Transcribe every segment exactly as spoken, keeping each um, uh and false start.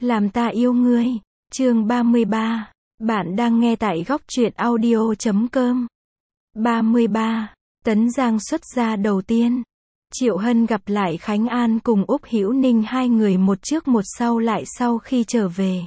Làm ta yêu ngươi. Chương ba mươi ba. Bạn đang nghe tại góc truyện audio chấm com. ba mươi ba. Tấn Giang xuất gia đầu tiên. Triệu Hân gặp lại Khánh An cùng Úc Hữu Ninh, hai người một trước một sau lại sau khi trở về.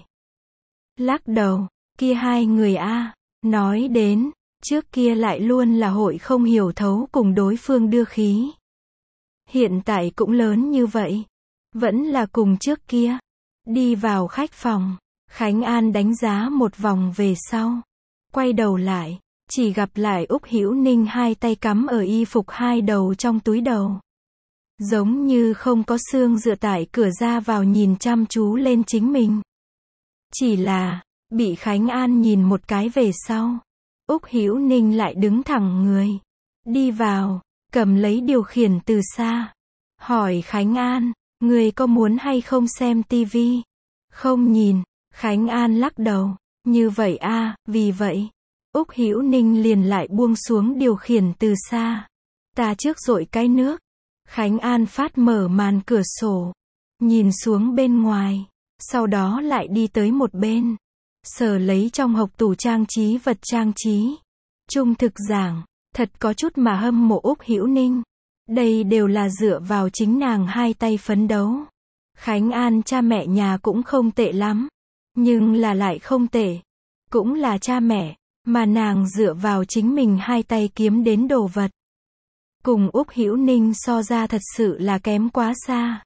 Lắc đầu, kia hai người a, nói đến, trước kia lại luôn là hội không hiểu thấu cùng đối phương đưa khí. Hiện tại cũng lớn như vậy, vẫn là cùng trước kia. Đi vào khách phòng, Khánh An đánh giá một vòng về sau, quay đầu lại, chỉ gặp lại Úc Hữu Ninh hai tay cắm ở y phục hai đầu trong túi đầu. Giống như không có xương dựa tại cửa ra vào nhìn chăm chú lên chính mình. Chỉ là, bị Khánh An nhìn một cái về sau, Úc Hữu Ninh lại đứng thẳng người, đi vào, cầm lấy điều khiển từ xa, hỏi Khánh An, người có muốn hay không xem tivi? Không nhìn. Khánh An lắc đầu, như vậy a, vì vậy, Úc Hữu Ninh liền lại buông xuống điều khiển từ xa. Ta trước dội cái nước. Khánh An phát mở màn cửa sổ, nhìn xuống bên ngoài, sau đó lại đi tới một bên, sờ lấy trong hộc tủ trang trí vật trang trí. Trung thực giảng, thật có chút mà hâm mộ Úc Hữu Ninh. Đây đều là dựa vào chính nàng hai tay phấn đấu. Khánh An cha mẹ nhà cũng không tệ lắm, nhưng là lại không tệ. Cũng là cha mẹ, mà nàng dựa vào chính mình hai tay kiếm đến đồ vật. Cùng Úc Hữu Ninh so ra thật sự là kém quá xa.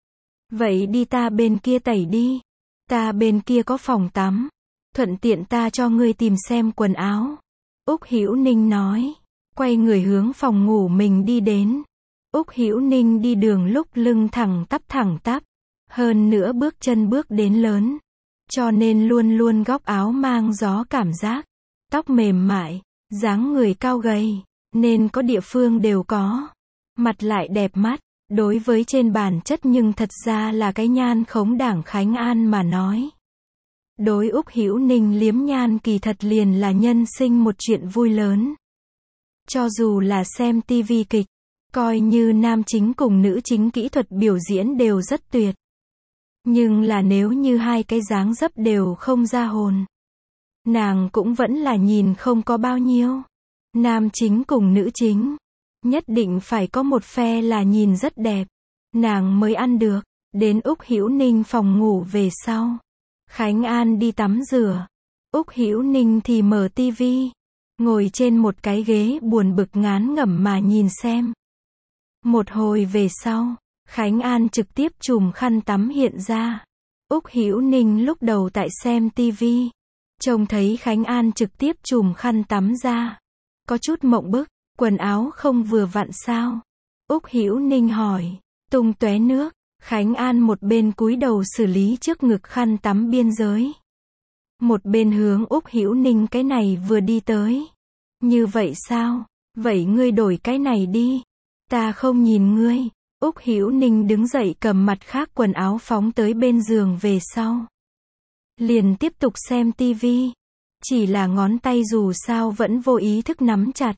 Vậy đi ta bên kia tẩy đi. Ta bên kia có phòng tắm. Thuận tiện ta cho ngươi tìm xem quần áo. Úc Hữu Ninh nói. Quay người hướng phòng ngủ mình đi đến. Úc Hữu Ninh đi đường lúc lưng thẳng tắp thẳng tắp. Hơn nữa bước chân bước đến lớn. Cho nên luôn luôn góc áo mang gió cảm giác. Tóc mềm mại, dáng người cao gầy, nên có địa phương đều có. Mặt lại đẹp mắt, đối với trên bản chất nhưng thật ra là cái nhan khống đảng Khánh An mà nói. Đối Úc Hữu Ninh liếm nhan kỳ thật liền là nhân sinh một chuyện vui lớn. Cho dù là xem tivi kịch, coi như nam chính cùng nữ chính kỹ thuật biểu diễn đều rất tuyệt. Nhưng là nếu như hai cái dáng dấp đều không ra hồn, nàng cũng vẫn là nhìn không có bao nhiêu. Nam chính cùng nữ chính, nhất định phải có một phe là nhìn rất đẹp, nàng mới ăn được. Đến Úc Hữu Ninh phòng ngủ về sau, Khánh An đi tắm rửa, Úc Hữu Ninh thì mở tivi, ngồi trên một cái ghế buồn bực ngán ngẩm mà nhìn xem. Một hồi về sau, Khánh An trực tiếp chùm khăn tắm hiện ra. Úc Hữu Ninh lúc đầu tại xem tivi, trông thấy Khánh An trực tiếp chùm khăn tắm ra, có chút mộng bức, quần áo không vừa vặn sao? Úc Hữu Ninh hỏi, tung tóe nước. Khánh An một bên cúi đầu xử lý trước ngực khăn tắm biên giới, một bên hướng Úc Hữu Ninh cái này vừa đi tới. Như vậy sao? Vậy ngươi đổi cái này đi. Ta không nhìn ngươi. Úc Hữu Ninh đứng dậy cầm mặt khác quần áo phóng tới bên giường về sau. Liền tiếp tục xem tivi. Chỉ là ngón tay dù sao vẫn vô ý thức nắm chặt.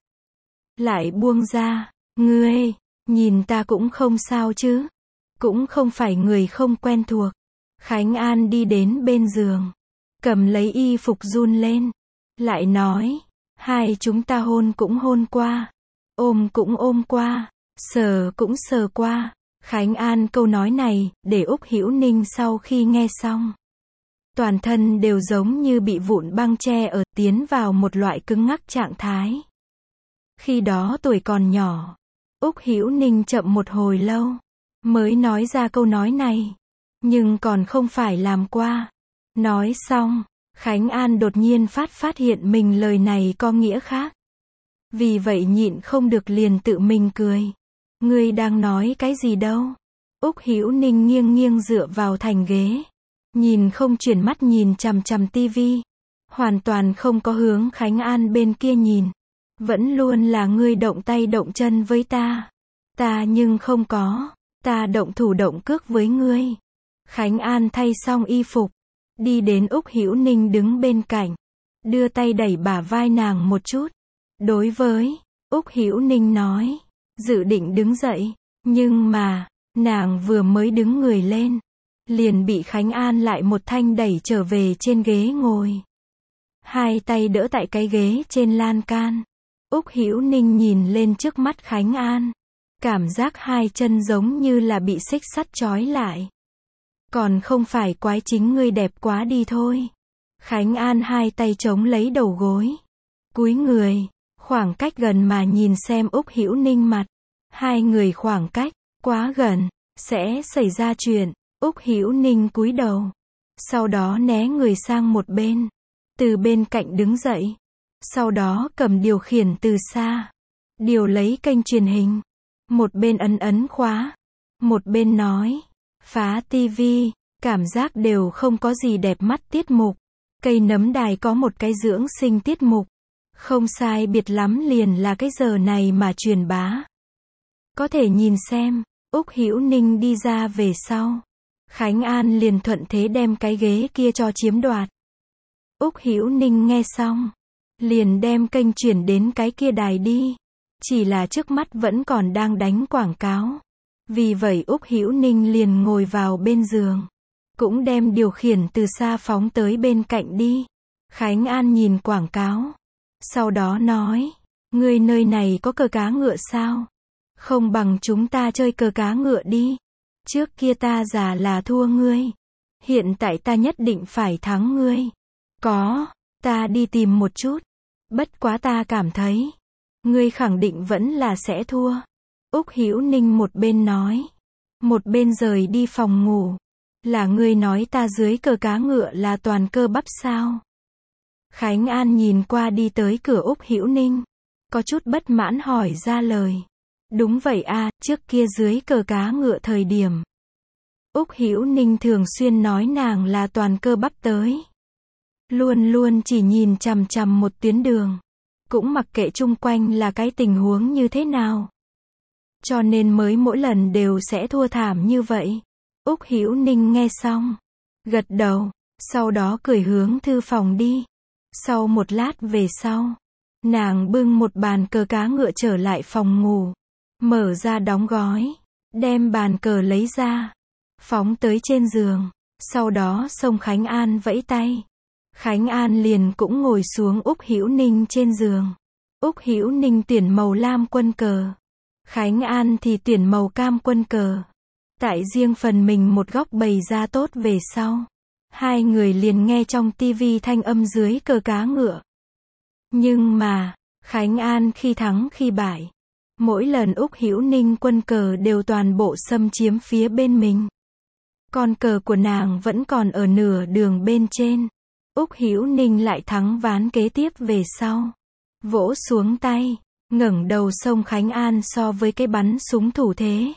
Lại buông ra. Ngươi, nhìn ta cũng không sao chứ. Cũng không phải người không quen thuộc. Khánh An đi đến bên giường, cầm lấy y phục run lên. Lại nói, hai chúng ta hôn cũng hôn qua, ôm cũng ôm qua, sờ cũng sờ qua. Khánh An câu nói này, để Úc Hữu Ninh sau khi nghe xong, toàn thân đều giống như bị vụn băng che ở, tiến vào một loại cứng ngắc trạng thái. Khi đó tuổi còn nhỏ, Úc Hữu Ninh chậm một hồi lâu, mới nói ra câu nói này. Nhưng còn không phải làm qua. Nói xong, Khánh An đột nhiên phát phát hiện mình lời này có nghĩa khác. Vì vậy nhịn không được liền tự mình cười. Ngươi đang nói cái gì đâu? Úc Hữu Ninh nghiêng nghiêng dựa vào thành ghế, nhìn không chuyển mắt nhìn chằm chằm tivi, hoàn toàn không có hướng Khánh An bên kia nhìn. Vẫn luôn là ngươi động tay động chân với ta. Ta nhưng không có. Ta động thủ động cước với ngươi. Khánh An thay xong y phục, đi đến Úc Hữu Ninh đứng bên cạnh, đưa tay đẩy bả vai nàng một chút. Đối với Úc Hữu Ninh nói, dự định đứng dậy, nhưng mà, nàng vừa mới đứng người lên, liền bị Khánh An lại một thanh đẩy trở về trên ghế ngồi. Hai tay đỡ tại cái ghế trên lan can. Úc Hữu Ninh nhìn lên trước mắt Khánh An. Cảm giác hai chân giống như là bị xích sắt trói lại. Còn không phải quái chính ngươi đẹp quá đi thôi. Khánh An hai tay chống lấy đầu gối. Cúi người, khoảng cách gần mà nhìn xem Úc Hữu Ninh mặt. Hai người khoảng cách quá gần, sẽ xảy ra chuyện. Úc Hữu Ninh cúi đầu. Sau đó né người sang một bên. Từ bên cạnh đứng dậy. Sau đó cầm điều khiển từ xa. Điều lấy kênh truyền hình. Một bên ấn ấn khóa. Một bên nói. Phá tivi. Cảm giác đều không có gì đẹp mắt tiết mục. Cây nấm đài có một cái dưỡng sinh tiết mục. Không sai biệt lắm liền là cái giờ này mà truyền bá. Có thể nhìn xem. Úc Hữu Ninh đi ra về sau. Khánh An liền thuận thế đem cái ghế kia cho chiếm đoạt. Úc Hữu Ninh nghe xong. Liền đem kênh chuyển đến cái kia đài đi. Chỉ là trước mắt vẫn còn đang đánh quảng cáo. Vì vậy Úc Hữu Ninh liền ngồi vào bên giường. Cũng đem điều khiển từ xa phóng tới bên cạnh đi. Khánh An nhìn quảng cáo. Sau đó nói. Ngươi nơi này có cờ cá ngựa sao? Không bằng chúng ta chơi cờ cá ngựa đi. Trước kia ta già là thua ngươi. Hiện tại ta nhất định phải thắng ngươi. Có, ta đi tìm một chút. Bất quá ta cảm thấy. Ngươi khẳng định vẫn là sẽ thua. Úc Hữu Ninh một bên nói. Một bên rời đi phòng ngủ. Là ngươi nói ta dưới cờ cá ngựa là toàn cơ bắp sao? Khánh An nhìn qua đi tới cửa Úc Hữu Ninh. Có chút bất mãn hỏi ra lời. Đúng vậy a, trước kia dưới cờ cá ngựa thời điểm. Úc Hữu Ninh thường xuyên nói nàng là toàn cơ bắp tới. Luôn luôn chỉ nhìn chằm chằm một tuyến đường. Cũng mặc kệ chung quanh là cái tình huống như thế nào. Cho nên mới mỗi lần đều sẽ thua thảm như vậy. Úc Hữu Ninh nghe xong. Gật đầu. Sau đó cười hướng thư phòng đi. Sau một lát về sau. Nàng bưng một bàn cờ cá ngựa trở lại phòng ngủ. Mở ra đóng gói. Đem bàn cờ lấy ra. Phóng tới trên giường. Sau đó xông Khánh An vẫy tay. Khánh An liền cũng ngồi xuống Úc Hữu Ninh trên giường. Úc Hữu Ninh tuyển màu lam quân cờ. Khánh An thì tuyển màu cam quân cờ. Tại riêng phần mình một góc bày ra tốt về sau. Hai người liền nghe trong tivi thanh âm dưới cờ cá ngựa. Nhưng mà, Khánh An khi thắng khi bại. Mỗi lần Úc Hữu Ninh quân cờ đều toàn bộ xâm chiếm phía bên mình. Con cờ của nàng vẫn còn ở nửa đường bên trên. Úc Hữu Ninh lại thắng ván kế tiếp về sau. Vỗ xuống tay, ngẩng đầu xông Khánh An so với cái bắn súng thủ thế.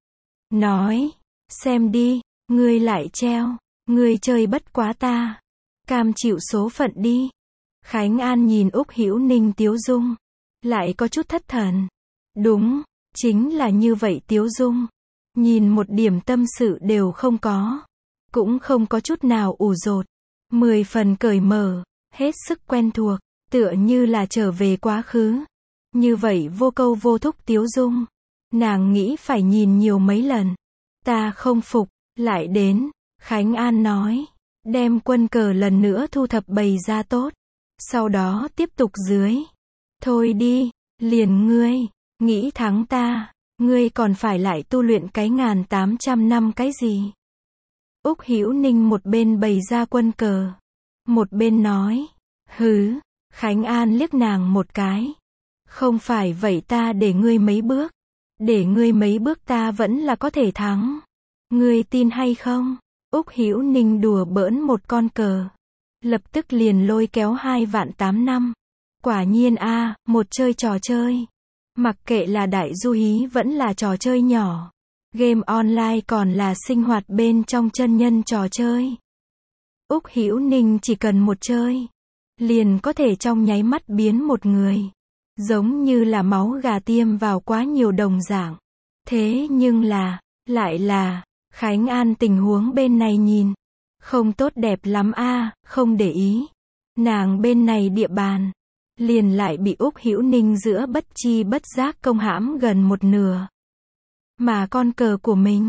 Nói, xem đi, ngươi lại treo, ngươi chơi bất quá ta. Cam chịu số phận đi. Khánh An nhìn Úc Hữu Ninh tiếu dung. Lại có chút thất thần. Đúng, chính là như vậy tiếu dung. Nhìn một điểm tâm sự đều không có. Cũng không có chút nào ủ rột. Mười phần cởi mở, hết sức quen thuộc, tựa như là trở về quá khứ. Như vậy vô câu vô thúc tiếu dung. Nàng nghĩ phải nhìn nhiều mấy lần. Ta không phục, lại đến. Khánh An nói. Đem quân cờ lần nữa thu thập bày ra tốt. Sau đó tiếp tục dưới. Thôi đi, liền ngươi, nghĩ thắng ta. Ngươi còn phải lại tu luyện cái ngàn tám trăm năm cái gì? Úc Hữu Ninh một bên bày ra quân cờ. Một bên nói. Hứ. Khánh An liếc nàng một cái. Không phải vậy ta để ngươi mấy bước. Để ngươi mấy bước ta vẫn là có thể thắng. Ngươi tin hay không? Úc Hữu Ninh đùa bỡn một con cờ. Lập tức liền lôi kéo hai vạn tám năm. Quả nhiên a, một chơi trò chơi. Mặc kệ là đại du hí vẫn là trò chơi nhỏ. Game online còn là sinh hoạt bên trong chân nhân trò chơi. Úc Hữu Ninh chỉ cần một chơi. Liền có thể trong nháy mắt biến một người. Giống như là máu gà tiêm vào quá nhiều đồng dạng. Thế nhưng là, lại là, Khánh An tình huống bên này nhìn. Không tốt đẹp lắm a, không để ý. Nàng bên này địa bàn. Liền lại bị Úc Hữu Ninh giữa bất chi bất giác công hãm gần một nửa. Mà con cờ của mình,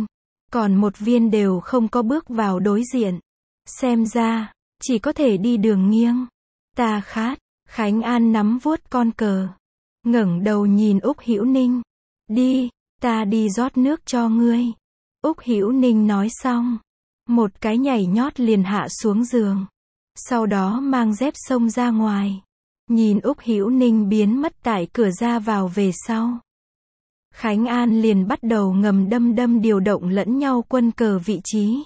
còn một viên đều không có bước vào đối diện. Xem ra, chỉ có thể đi đường nghiêng. Ta khát. Khánh An nắm vuốt con cờ, ngẩng đầu nhìn Úc Hữu Ninh. Đi, ta đi rót nước cho ngươi. Úc Hữu Ninh nói xong, một cái nhảy nhót liền hạ xuống giường. Sau đó mang dép xông ra ngoài. Nhìn Úc Hữu Ninh biến mất tại cửa ra vào về sau. Khánh An liền bắt đầu ngầm đâm đâm điều động lẫn nhau quân cờ vị trí.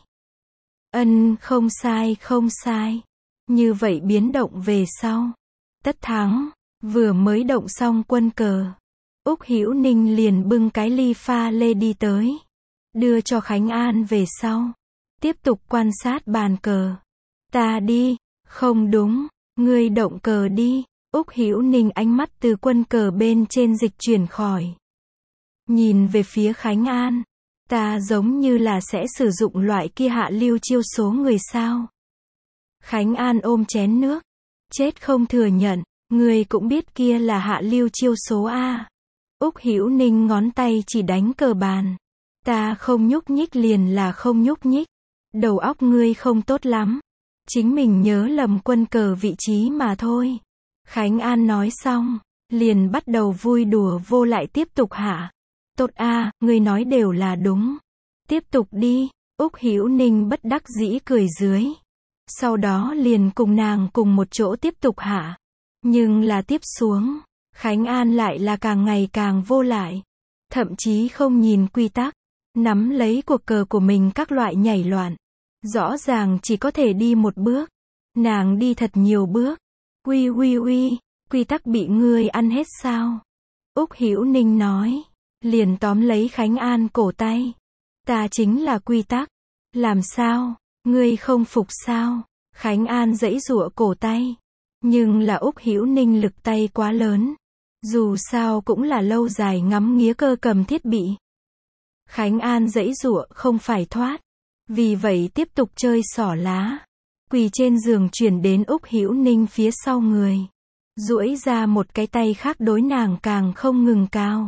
Ân, không sai, không sai. Như vậy biến động về sau. Tất thắng, vừa mới động xong quân cờ. Úc Hữu Ninh liền bưng cái ly pha lê đi tới. Đưa cho Khánh An về sau. Tiếp tục quan sát bàn cờ. Ta đi, không đúng, ngươi động cờ đi. Úc Hữu Ninh ánh mắt từ quân cờ bên trên dịch chuyển khỏi. Nhìn về phía Khánh An. Ta giống như là sẽ sử dụng loại kia hạ lưu chiêu số người sao. Khánh An ôm chén nước. Chết không thừa nhận, ngươi cũng biết kia là hạ lưu chiêu số A. Úc Hữu Ninh ngón tay chỉ đánh cờ bàn. Ta không nhúc nhích liền là không nhúc nhích. Đầu óc ngươi không tốt lắm. Chính mình nhớ lầm quân cờ vị trí mà thôi. Khánh An nói xong, liền bắt đầu vui đùa vô lại tiếp tục hạ. Tốt a, ngươi nói đều là đúng. Tiếp tục đi. Úc Hữu Ninh bất đắc dĩ cười dưới. Sau đó liền cùng nàng cùng một chỗ tiếp tục hạ. Nhưng là tiếp xuống, Khánh An lại là càng ngày càng vô lại. Thậm chí không nhìn quy tắc, nắm lấy cuộc cờ của mình các loại nhảy loạn. Rõ ràng chỉ có thể đi một bước. Nàng đi thật nhiều bước. Uy uy uy, quy tắc bị ngươi ăn hết sao? Úc Hữu Ninh nói. Liền tóm lấy Khánh An cổ tay. Ta chính là quy tắc. Làm sao? Ngươi không phục sao? Khánh An giãy giụa cổ tay. Nhưng là Úc Hữu Ninh lực tay quá lớn. Dù sao cũng là lâu dài ngắm nghía cơ cầm thiết bị. Khánh An giãy giụa không phải thoát. Vì vậy tiếp tục chơi xỏ lá. Quỳ trên giường chuyển đến Úc Hữu Ninh phía sau người. Duỗi ra một cái tay khác đối nàng càng không ngừng cao.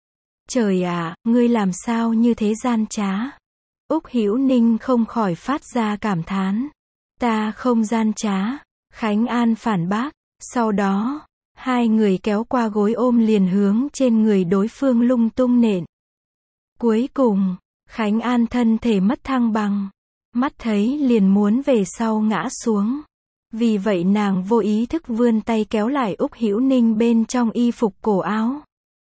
Trời ạ, ngươi làm sao như thế gian trá? Úc Hữu Ninh không khỏi phát ra cảm thán. Ta không gian trá. Khánh An phản bác. Sau đó, hai người kéo qua gối ôm liền hướng trên người đối phương lung tung nện. Cuối cùng, Khánh An thân thể mất thăng bằng. Mắt thấy liền muốn về sau ngã xuống. Vì vậy nàng vô ý thức vươn tay kéo lại Úc Hữu Ninh bên trong y phục cổ áo.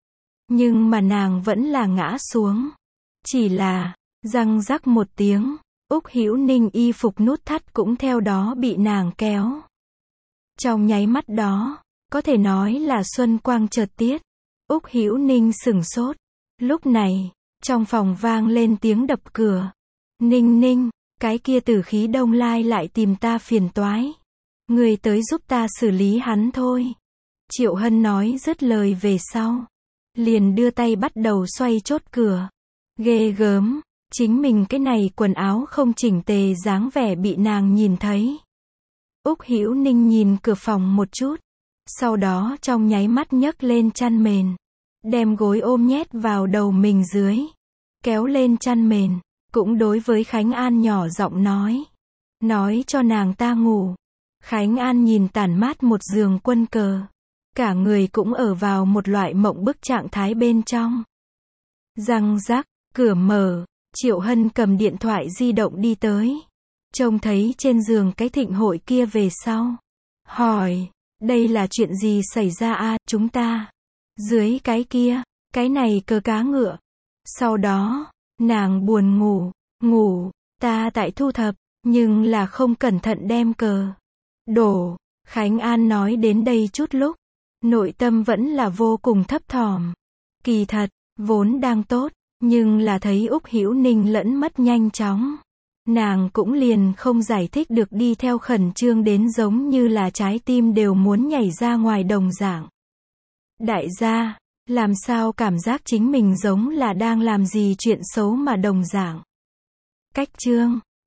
Nhưng mà nàng vẫn là ngã xuống. Chỉ là, răng rắc một tiếng, Úc Hữu Ninh y phục nút thắt cũng theo đó bị nàng kéo. Trong nháy mắt đó, có thể nói là xuân quang chợt tiết. Úc Hữu Ninh sửng sốt. Lúc này, trong phòng vang lên tiếng đập cửa. Ninh Ninh, cái kia Tử Khí Đông Lai lại tìm ta phiền toái. Người tới giúp ta xử lý hắn thôi. Triệu Hân nói dứt lời về sau. Liền đưa tay bắt đầu xoay chốt cửa. Ghê gớm, chính mình cái này quần áo không chỉnh tề dáng vẻ bị nàng nhìn thấy. Úc Hữu Ninh nhìn cửa phòng một chút. Sau đó trong nháy mắt nhấc lên chăn mền. Đem gối ôm nhét vào đầu mình dưới. Kéo lên chăn mền. Cũng đối với Khánh An nhỏ giọng nói. Nói cho nàng ta ngủ. Khánh An nhìn tản mát một giường quân cờ. Cả người cũng ở vào một loại mộng bức trạng thái bên trong. Răng rắc, cửa mở. Triệu Hân cầm điện thoại di động đi tới. Trông thấy trên giường cái thịnh hội kia về sau. Hỏi, đây là chuyện gì xảy ra a chúng ta? Dưới cái kia, cái này cờ cá ngựa. Sau đó, nàng buồn ngủ, ngủ, ta tại thu thập, nhưng là không cẩn thận đem cờ đổ. Khánh An nói đến đây chút lúc, nội tâm vẫn là vô cùng thấp thỏm. Kỳ thật, vốn đang tốt, nhưng là thấy Úc Hữu Ninh lẫn mất nhanh chóng. Nàng cũng liền không giải thích được đi theo khẩn trương đến giống như là trái tim đều muốn nhảy ra ngoài đồng dạng. Đại gia, làm sao cảm giác chính mình giống là đang làm gì chuyện xấu mà đồng dạng. Cách chương